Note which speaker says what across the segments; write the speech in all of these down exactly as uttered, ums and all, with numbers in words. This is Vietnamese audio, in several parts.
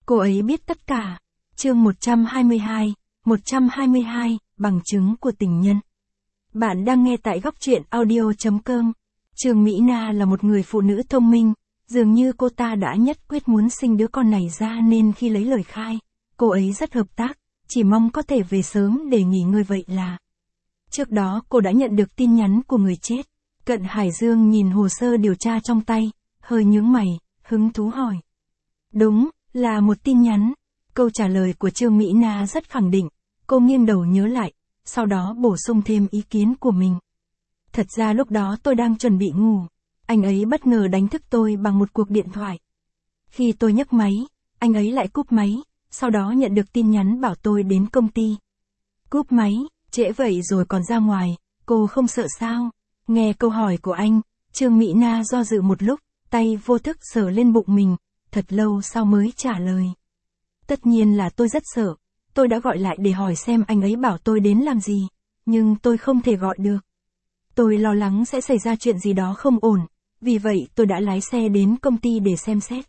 Speaker 1: Cô ấy biết tất cả. Chương một trăm hai mươi hai, một trăm hai mươi hai, bằng chứng của tình nhân. Bạn đang nghe tại góc truyện audio chấm com. Trương Mỹ Na là một người phụ nữ thông minh, dường như cô ta đã nhất quyết muốn sinh đứa con này ra nên khi lấy lời khai, cô ấy rất hợp tác, chỉ mong có thể về sớm để nghỉ ngơi vậy là. Trước đó cô đã nhận được tin nhắn của người chết. Cận Hải Dương nhìn hồ sơ điều tra trong tay, hơi nhướng mày, hứng thú hỏi. Đúng, là một tin nhắn. Câu trả lời của Trương Mỹ Na rất khẳng định, cô nghiêng đầu nhớ lại, sau đó bổ sung thêm ý kiến của mình. Thật ra lúc đó tôi đang chuẩn bị ngủ, anh ấy bất ngờ đánh thức tôi bằng một cuộc điện thoại. Khi tôi nhấc máy, anh ấy lại cúp máy, sau đó nhận được tin nhắn bảo tôi đến công ty. Cúp máy, trễ vậy rồi còn ra ngoài, cô không sợ sao? Nghe câu hỏi của anh, Trương Mỹ Na do dự một lúc, tay vô thức sờ lên bụng mình, thật lâu sau mới trả lời. Tất nhiên là tôi rất sợ, tôi đã gọi lại để hỏi xem anh ấy bảo tôi đến làm gì, nhưng tôi không thể gọi được. Tôi lo lắng sẽ xảy ra chuyện gì đó không ổn, vì vậy tôi đã lái xe đến công ty để xem xét.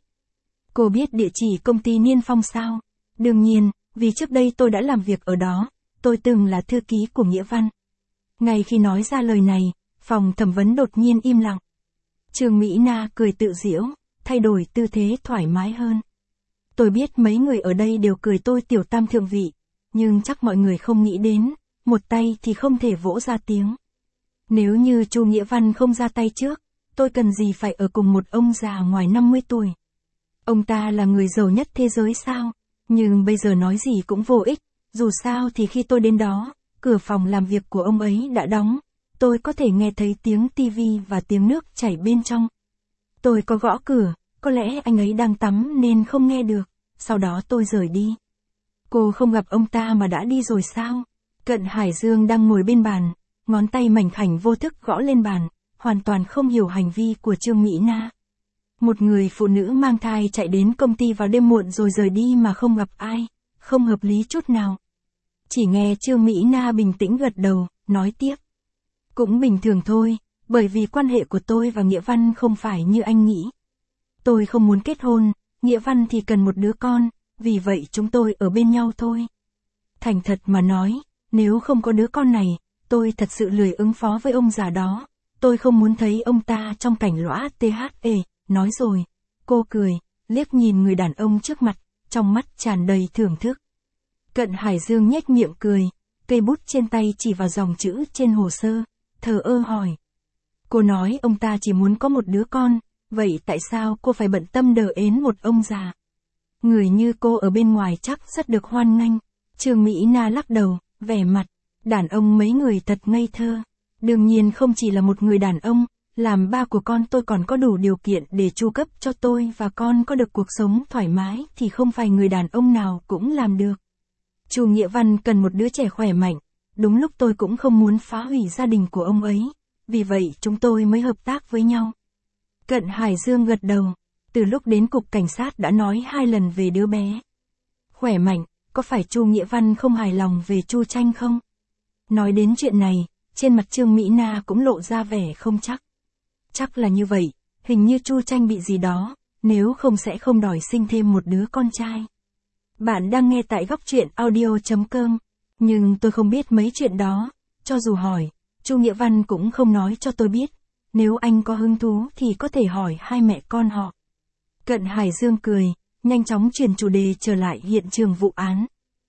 Speaker 1: Cô biết địa chỉ công ty Niên Phong sao? Đương nhiên, vì trước đây tôi đã làm việc ở đó, tôi từng là thư ký của Nghĩa Văn. Ngay khi nói ra lời này, phòng thẩm vấn đột nhiên im lặng. Trương Mỹ Na cười tự giễu, thay đổi tư thế thoải mái hơn. Tôi biết mấy người ở đây đều cười tôi tiểu tam thượng vị, nhưng chắc mọi người không nghĩ đến, một tay thì không thể vỗ ra tiếng. Nếu như Chu Nghĩa Văn không ra tay trước, tôi cần gì phải ở cùng một ông già ngoài năm mươi tuổi. Ông ta là người giàu nhất thế giới sao? Nhưng bây giờ nói gì cũng vô ích, dù sao thì khi tôi đến đó, cửa phòng làm việc của ông ấy đã đóng, tôi có thể nghe thấy tiếng tivi và tiếng nước chảy bên trong. Tôi có gõ cửa, có lẽ anh ấy đang tắm nên không nghe được, sau đó tôi rời đi. Cô không gặp ông ta mà đã đi rồi sao? Cận Hải Dương đang ngồi bên bàn, ngón tay mảnh khảnh vô thức gõ lên bàn, hoàn toàn không hiểu hành vi của Trương Mỹ Na. Một người phụ nữ mang thai chạy đến công ty vào đêm muộn rồi rời đi mà không gặp ai, không hợp lý chút nào. Chỉ nghe Trương Mỹ Na bình tĩnh gật đầu, nói tiếp. Cũng bình thường thôi, bởi vì quan hệ của tôi và Nghĩa Văn không phải như anh nghĩ. Tôi không muốn kết hôn, Nghĩa Văn thì cần một đứa con, vì vậy chúng tôi ở bên nhau thôi. Thành thật mà nói, nếu không có đứa con này, tôi thật sự lười ứng phó với ông già đó. Tôi không muốn thấy ông ta trong cảnh lõa tê hát e, nói rồi. Cô cười, liếc nhìn người đàn ông trước mặt, trong mắt tràn đầy thưởng thức. Cận Hải Dương nhếch miệng cười, cây bút trên tay chỉ vào dòng chữ trên hồ sơ, thờ ơ hỏi. Cô nói ông ta chỉ muốn có một đứa con, vậy tại sao cô phải bận tâm đờ ến một ông già? Người như cô ở bên ngoài chắc rất được hoan nghênh. Trương Mỹ Na lắc đầu, vẻ mặt, đàn ông mấy người thật ngây thơ. Đương nhiên không chỉ là một người đàn ông, làm ba của con tôi còn có đủ điều kiện để chu cấp cho tôi và con có được cuộc sống thoải mái thì không phải người đàn ông nào cũng làm được. Chu Nghĩa Văn cần một đứa trẻ khỏe mạnh, đúng lúc tôi cũng không muốn phá hủy gia đình của ông ấy, vì vậy chúng tôi mới hợp tác với nhau. Cận Hải Dương gật đầu, từ lúc đến cục cảnh sát đã nói hai lần về đứa bé. Khỏe mạnh, có phải Chu Nghĩa Văn không hài lòng về Chu Tranh không? Nói đến chuyện này, trên mặt Trương Mỹ Na cũng lộ ra vẻ không chắc. Chắc là như vậy, hình như Chu Tranh bị gì đó, nếu không sẽ không đòi sinh thêm một đứa con trai. Bạn đang nghe tại góc truyện audio chấm com, nhưng tôi không biết mấy chuyện đó, cho dù hỏi, Chu Nghĩa Văn cũng không nói cho tôi biết, nếu anh có hứng thú thì có thể hỏi hai mẹ con họ. Cận Hải Dương cười, nhanh chóng chuyển chủ đề trở lại hiện trường vụ án.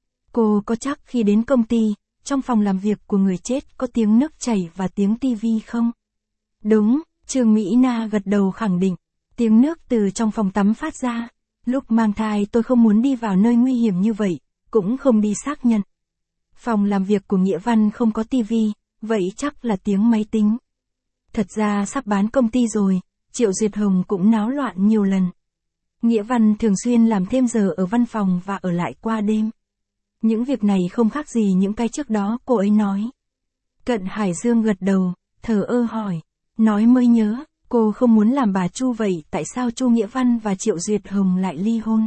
Speaker 1: Cô có chắc khi đến công ty, trong phòng làm việc của người chết có tiếng nước chảy và tiếng tivi không? Đúng, Trương Mỹ Na gật đầu khẳng định, tiếng nước từ trong phòng tắm phát ra. Lúc mang thai tôi không muốn đi vào nơi nguy hiểm như vậy, cũng không đi xác nhận. Phòng làm việc của Nghĩa Văn không có tivi, vậy chắc là tiếng máy tính. Thật ra sắp bán công ty rồi, Triệu Duyệt Hồng cũng náo loạn nhiều lần. Nghĩa Văn thường xuyên làm thêm giờ ở văn phòng và ở lại qua đêm. Những việc này không khác gì những cái trước đó cô ấy nói. Cận Hải Dương gật đầu, thờ ơ hỏi, nói mới nhớ. Cô không muốn làm bà Chu vậy tại sao Chu Nghĩa Văn và Triệu Duyệt Hồng lại ly hôn?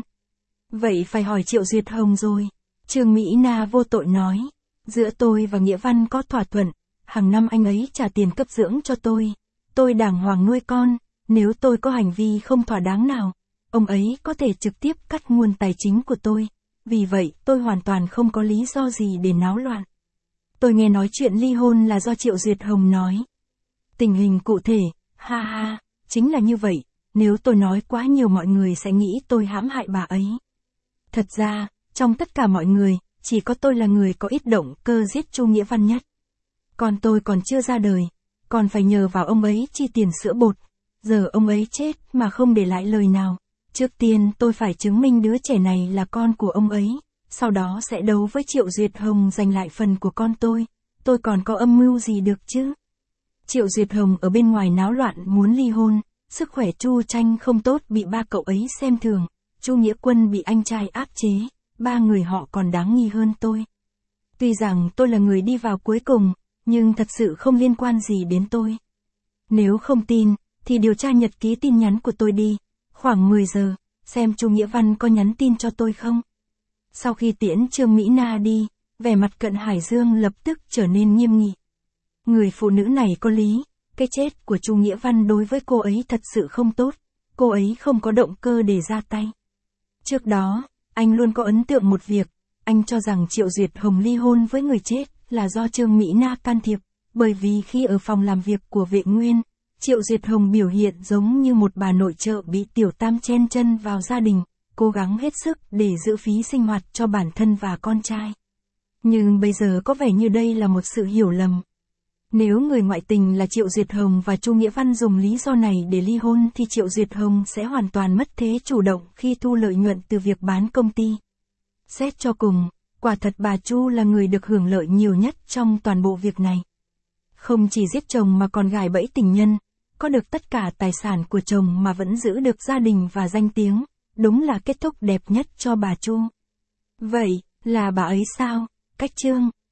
Speaker 1: Vậy phải hỏi Triệu Duyệt Hồng rồi. Trương Mỹ Na vô tội nói. Giữa tôi và Nghĩa Văn có thỏa thuận, hàng năm anh ấy trả tiền cấp dưỡng cho tôi. Tôi đàng hoàng nuôi con, nếu tôi có hành vi không thỏa đáng nào, ông ấy có thể trực tiếp cắt nguồn tài chính của tôi, vì vậy tôi hoàn toàn không có lý do gì để náo loạn. Tôi nghe nói chuyện ly hôn là do Triệu Duyệt Hồng nói. Tình hình cụ thể, ha ha, chính là như vậy, nếu tôi nói quá nhiều mọi người sẽ nghĩ tôi hãm hại bà ấy. Thật ra, trong tất cả mọi người, chỉ có tôi là người có ít động cơ giết Chu Nghĩa Văn nhất. Còn tôi còn chưa ra đời, còn phải nhờ vào ông ấy chi tiền sữa bột, giờ ông ấy chết mà không để lại lời nào. Trước tiên tôi phải chứng minh đứa trẻ này là con của ông ấy, sau đó sẽ đấu với Triệu Duyệt Hồng giành lại phần của con tôi, tôi còn có âm mưu gì được chứ? Triệu Duyệt Hồng ở bên ngoài náo loạn muốn ly hôn, sức khỏe Chu Tranh không tốt bị ba cậu ấy xem thường, Chu Nghĩa Quân bị anh trai áp chế, ba người họ còn đáng nghi hơn tôi. Tuy rằng tôi là người đi vào cuối cùng, nhưng thật sự không liên quan gì đến tôi. Nếu không tin, thì điều tra nhật ký tin nhắn của tôi đi, khoảng mười giờ, xem Chu Nghĩa Văn có nhắn tin cho tôi không. Sau khi tiễn Trương Mỹ Na đi, vẻ mặt Cận Hải Dương lập tức trở nên nghiêm nghị. Người phụ nữ này có lý, cái chết của Chu Nghĩa Văn đối với cô ấy thật sự không tốt, cô ấy không có động cơ để ra tay. Trước đó, anh luôn có ấn tượng một việc, anh cho rằng Triệu Duyệt Hồng ly hôn với người chết là do Trương Mỹ Na can thiệp, bởi vì khi ở phòng làm việc của Vệ Nguyên, Triệu Duyệt Hồng biểu hiện giống như một bà nội trợ bị Tiểu Tam chen chân vào gia đình, cố gắng hết sức để giữ phí sinh hoạt cho bản thân và con trai. Nhưng bây giờ có vẻ như đây là một sự hiểu lầm. Nếu người ngoại tình là Triệu Duyệt Hồng và Chu Nghĩa Văn dùng lý do này để ly hôn thì Triệu Duyệt Hồng sẽ hoàn toàn mất thế chủ động khi thu lợi nhuận từ việc bán công ty. Xét cho cùng, quả thật bà Chu là người được hưởng lợi nhiều nhất trong toàn bộ việc này. Không chỉ giết chồng mà còn gài bẫy tình nhân, có được tất cả tài sản của chồng mà vẫn giữ được gia đình và danh tiếng, đúng là kết thúc đẹp nhất cho bà Chu. Vậy, là bà ấy sao? Cách chương